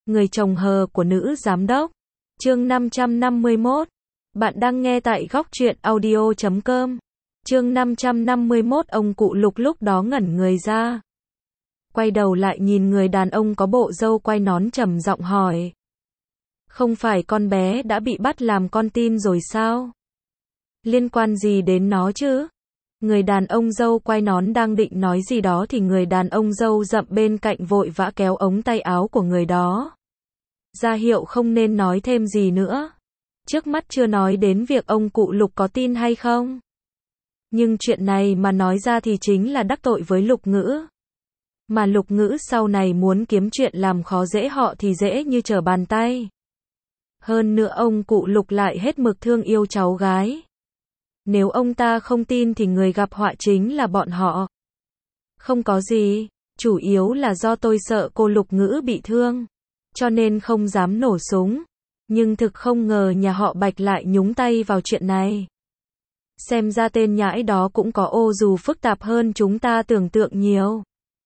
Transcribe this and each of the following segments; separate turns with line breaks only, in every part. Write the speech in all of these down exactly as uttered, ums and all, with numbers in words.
Người chồng hờ của nữ giám đốc. Chương năm trăm năm mươi mốt. Bạn đang nghe tại góc truyện audio chấm com. Chương năm trăm năm mươi mốt. Ông cụ Lục lúc đó ngẩn người ra. Quay đầu lại nhìn người đàn ông có bộ râu quai nón trầm giọng hỏi. Không phải con bé đã bị bắt làm con tin rồi sao? Liên quan gì đến nó chứ? Người đàn ông râu quai nón đang định nói gì đó thì người đàn ông râu rậm bên cạnh vội vã kéo ống tay áo của người đó. Ra hiệu không nên nói thêm gì nữa. Trước mắt chưa nói đến việc ông cụ Lục có tin hay không. Nhưng chuyện này mà nói ra thì chính là đắc tội với Lục Ngữ. Mà Lục Ngữ sau này muốn kiếm chuyện làm khó dễ họ thì dễ như trở bàn tay. Hơn nữa ông cụ Lục lại hết mực thương yêu cháu gái. Nếu ông ta không tin thì người gặp họa chính là bọn họ. Không có gì, chủ yếu là do tôi sợ cô Lục Ngữ bị thương, cho nên không dám nổ súng. Nhưng thực không ngờ nhà họ Bạch lại nhúng tay vào chuyện này. Xem ra tên nhãi đó cũng có ô dù phức tạp hơn chúng ta tưởng tượng nhiều.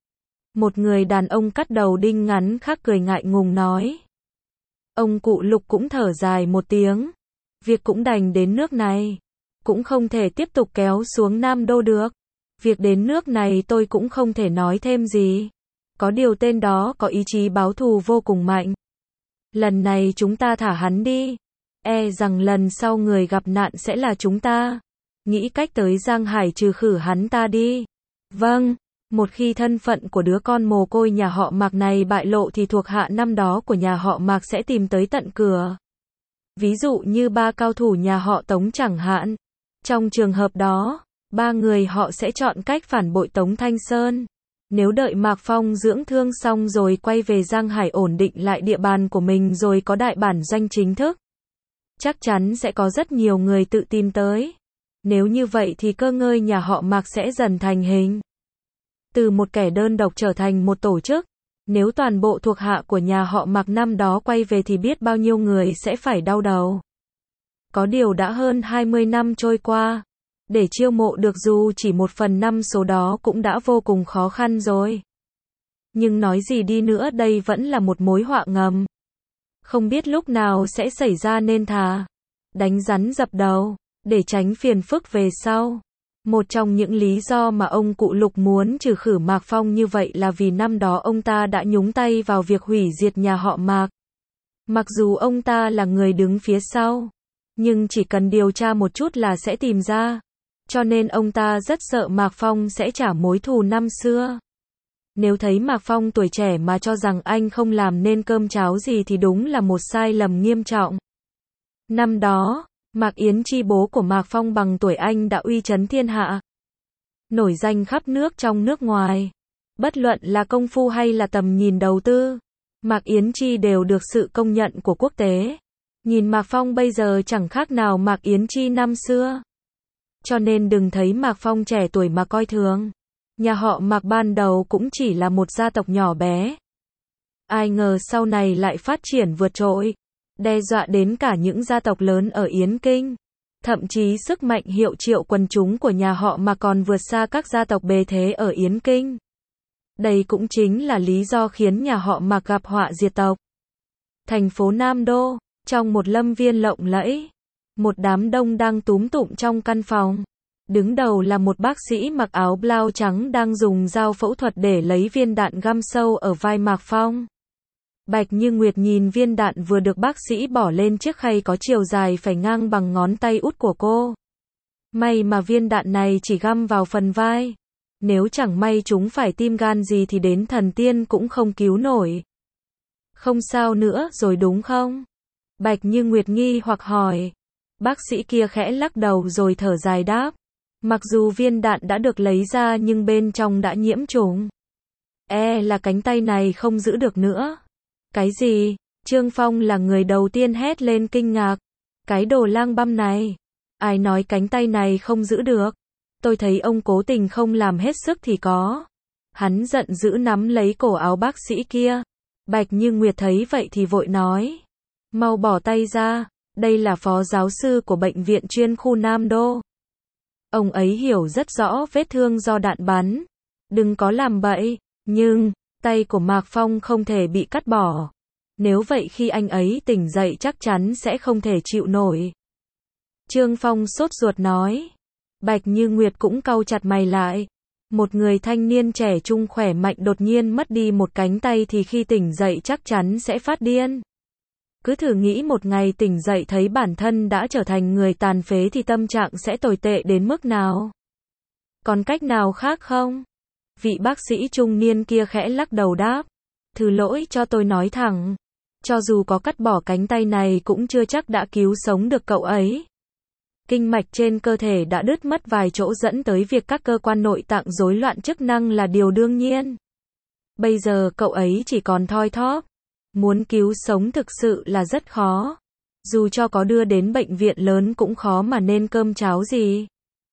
Một người đàn ông cắt đầu đinh ngắn khác cười ngại ngùng nói. Ông cụ Lục cũng thở dài một tiếng. Việc cũng đành đến nước này. Cũng không thể tiếp tục kéo xuống Nam Đô được. Việc đến nước này tôi cũng không thể nói thêm gì. Có điều tên đó có ý chí báo thù vô cùng mạnh. Lần này chúng ta thả hắn đi. E rằng lần sau người gặp nạn sẽ là chúng ta. Nghĩ cách tới Giang Hải trừ khử hắn ta đi. Vâng, một khi thân phận của đứa con mồ côi nhà họ Mạc này bại lộ thì thuộc hạ năm đó của nhà họ Mạc sẽ tìm tới tận cửa. Ví dụ như ba cao thủ nhà họ Tống chẳng hạn. Trong trường hợp đó, ba người họ sẽ chọn cách phản bội Tống Thanh Sơn. Nếu đợi Mạc Phong dưỡng thương xong rồi quay về Giang Hải ổn định lại địa bàn của mình rồi có đại bản doanh chính thức, chắc chắn sẽ có rất nhiều người tự tìm tới. Nếu như vậy thì cơ ngơi nhà họ Mạc sẽ dần thành hình. Từ một kẻ đơn độc trở thành một tổ chức. Nếu toàn bộ thuộc hạ của nhà họ Mạc năm đó quay về thì biết bao nhiêu người sẽ phải đau đầu. Có điều đã hơn hai mươi năm trôi qua. Để chiêu mộ được dù chỉ một phần năm số đó cũng đã vô cùng khó khăn rồi. Nhưng nói gì đi nữa đây vẫn là một mối họa ngầm. Không biết lúc nào sẽ xảy ra nên thà đánh rắn dập đầu, để tránh phiền phức về sau. Một trong những lý do mà ông cụ Lục muốn trừ khử Mạc Phong như vậy là vì năm đó ông ta đã nhúng tay vào việc hủy diệt nhà họ Mạc. Mặc dù ông ta là người đứng phía sau, nhưng chỉ cần điều tra một chút là sẽ tìm ra. Cho nên ông ta rất sợ Mạc Phong sẽ trả mối thù năm xưa. Nếu thấy Mạc Phong tuổi trẻ mà cho rằng anh không làm nên cơm cháo gì thì đúng là một sai lầm nghiêm trọng. Năm đó, Mạc Yến Chi bố của Mạc Phong bằng tuổi anh đã uy chấn thiên hạ. Nổi danh khắp nước trong nước ngoài. Bất luận là công phu hay là tầm nhìn đầu tư, Mạc Yến Chi đều được sự công nhận của quốc tế. Nhìn Mạc Phong bây giờ chẳng khác nào Mạc Yến Chi năm xưa. Cho nên đừng thấy Mạc Phong trẻ tuổi mà coi thường. Nhà họ Mạc ban đầu cũng chỉ là một gia tộc nhỏ bé. Ai ngờ sau này lại phát triển vượt trội, đe dọa đến cả những gia tộc lớn ở Yến Kinh. Thậm chí sức mạnh hiệu triệu quần chúng của nhà họ Mạc còn vượt xa các gia tộc bề thế ở Yến Kinh. Đây cũng chính là lý do khiến nhà họ Mạc gặp họa diệt tộc. Thành phố Nam Đô, trong một lâm viên lộng lẫy, một đám đông đang túm tụm trong căn phòng. Đứng đầu là một bác sĩ mặc áo blau trắng đang dùng dao phẫu thuật để lấy viên đạn găm sâu ở vai Mạc Phong. Bạch Như Nguyệt nhìn viên đạn vừa được bác sĩ bỏ lên chiếc khay có chiều dài phải ngang bằng ngón tay út của cô. May mà viên đạn này chỉ găm vào phần vai. Nếu chẳng may chúng phải tim gan gì thì đến thần tiên cũng không cứu nổi. Không sao nữa rồi đúng không? Bạch Như Nguyệt nghi hoặc hỏi. Bác sĩ kia khẽ lắc đầu rồi thở dài đáp. Mặc dù viên đạn đã được lấy ra nhưng bên trong đã nhiễm trùng. E là cánh tay này không giữ được nữa. Cái gì? Trương Phong là người đầu tiên hét lên kinh ngạc. Cái đồ lang băm này. Ai nói cánh tay này không giữ được? Tôi thấy ông cố tình không làm hết sức thì có. Hắn giận dữ nắm lấy cổ áo bác sĩ kia. Bạch Như Nguyệt thấy vậy thì vội nói. Mau bỏ tay ra. Đây là phó giáo sư của bệnh viện chuyên khu Nam Đô. Ông ấy hiểu rất rõ vết thương do đạn bắn. Đừng có làm bậy. Nhưng, tay của Mạc Phong không thể bị cắt bỏ. Nếu vậy khi anh ấy tỉnh dậy chắc chắn sẽ không thể chịu nổi. Trương Phong sốt ruột nói. Bạch Như Nguyệt cũng cau chặt mày lại. Một người thanh niên trẻ trung khỏe mạnh đột nhiên mất đi một cánh tay thì khi tỉnh dậy chắc chắn sẽ phát điên. Cứ thử nghĩ một ngày tỉnh dậy thấy bản thân đã trở thành người tàn phế thì tâm trạng sẽ tồi tệ đến mức nào. Còn cách nào khác không? Vị bác sĩ trung niên kia khẽ lắc đầu đáp. Thứ lỗi cho tôi nói thẳng. Cho dù có cắt bỏ cánh tay này cũng chưa chắc đã cứu sống được cậu ấy. Kinh mạch trên cơ thể đã đứt mất vài chỗ dẫn tới việc các cơ quan nội tạng rối loạn chức năng là điều đương nhiên. Bây giờ cậu ấy chỉ còn thoi thóp. Muốn cứu sống thực sự là rất khó. Dù cho có đưa đến bệnh viện lớn cũng khó mà nên cơm cháo gì.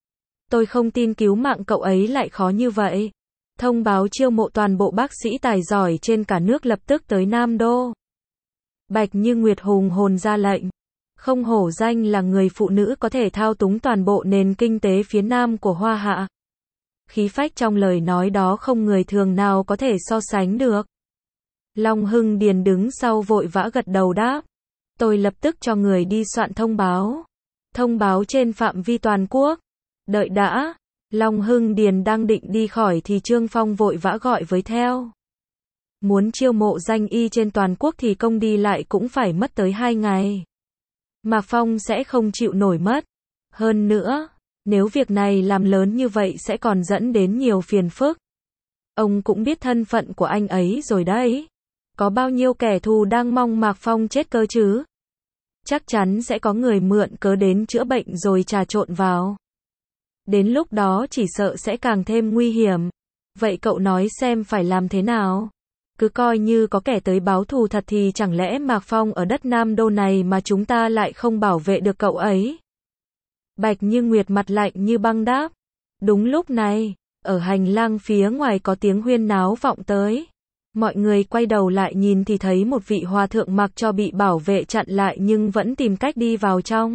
Tôi không tin cứu mạng cậu ấy lại khó như vậy. Thông báo chiêu mộ toàn bộ bác sĩ tài giỏi trên cả nước lập tức tới Nam Đô. Bạch Như Nguyệt hùng hồn ra lệnh. Không hổ danh là người phụ nữ có thể thao túng toàn bộ nền kinh tế phía Nam của Hoa Hạ. Khí phách trong lời nói đó không người thường nào có thể so sánh được. Long Hưng Điền đứng sau vội vã gật đầu đáp. Tôi lập tức cho người đi soạn thông báo. Thông báo trên phạm vi toàn quốc. Đợi đã. Long Hưng Điền đang định đi khỏi thì Trương Phong vội vã gọi với theo. Muốn chiêu mộ danh y trên toàn quốc thì công đi lại cũng phải mất tới hai ngày. Mạc Phong sẽ không chịu nổi mất. Hơn nữa, nếu việc này làm lớn như vậy sẽ còn dẫn đến nhiều phiền phức. Ông cũng biết thân phận của anh ấy rồi đấy. Có bao nhiêu kẻ thù đang mong Mạc Phong chết cơ chứ? Chắc chắn sẽ có người mượn cớ đến chữa bệnh rồi trà trộn vào. Đến lúc đó chỉ sợ sẽ càng thêm nguy hiểm. Vậy cậu nói xem phải làm thế nào? Cứ coi như có kẻ tới báo thù thật thì chẳng lẽ Mạc Phong ở đất Nam Đô này mà chúng ta lại không bảo vệ được cậu ấy? Bạch Như Nguyệt mặt lạnh như băng đáp. Đúng lúc này, ở hành lang phía ngoài có tiếng huyên náo vọng tới. Mọi người quay đầu lại nhìn thì thấy một vị hòa thượng mặc cho bị bảo vệ chặn lại nhưng vẫn tìm cách đi vào trong.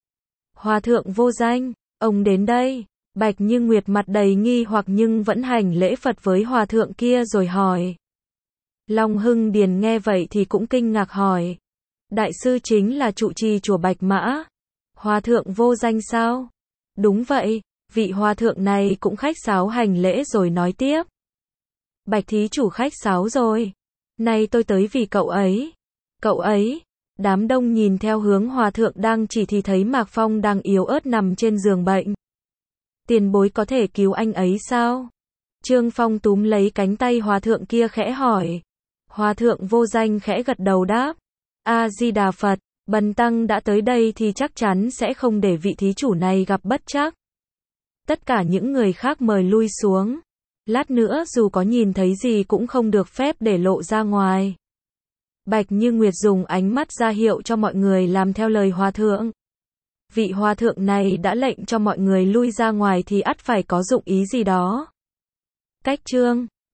Hòa thượng vô danh, ông đến đây. Bạch Như Nguyệt mặt đầy nghi hoặc nhưng vẫn hành lễ Phật với hòa thượng kia rồi hỏi. Long Hưng Điền nghe vậy thì cũng kinh ngạc hỏi. Đại sư chính là trụ trì chùa Bạch Mã. Hòa thượng vô danh sao? Đúng vậy, vị hòa thượng này cũng khách sáo hành lễ rồi nói tiếp. Bạch thí chủ khách sáo rồi. Nay tôi tới vì cậu ấy. Cậu ấy. Đám đông nhìn theo hướng hòa thượng đang chỉ thì thấy Mạc Phong đang yếu ớt nằm trên giường bệnh. Tiền bối có thể cứu anh ấy sao? Trương Phong túm lấy cánh tay hòa thượng kia khẽ hỏi. Hòa thượng vô danh khẽ gật đầu đáp. A-di-đà Phật, bần tăng đã tới đây thì chắc chắn sẽ không để vị thí chủ này gặp bất trắc. Tất cả những người khác mời lui xuống. Lát nữa dù có nhìn thấy gì cũng không được phép để lộ ra ngoài. Bạch Như Nguyệt dùng ánh mắt ra hiệu cho mọi người làm theo lời hòa thượng. Vị hòa thượng này đã lệnh cho mọi người lui ra ngoài thì ắt phải có dụng ý gì đó. Cách chương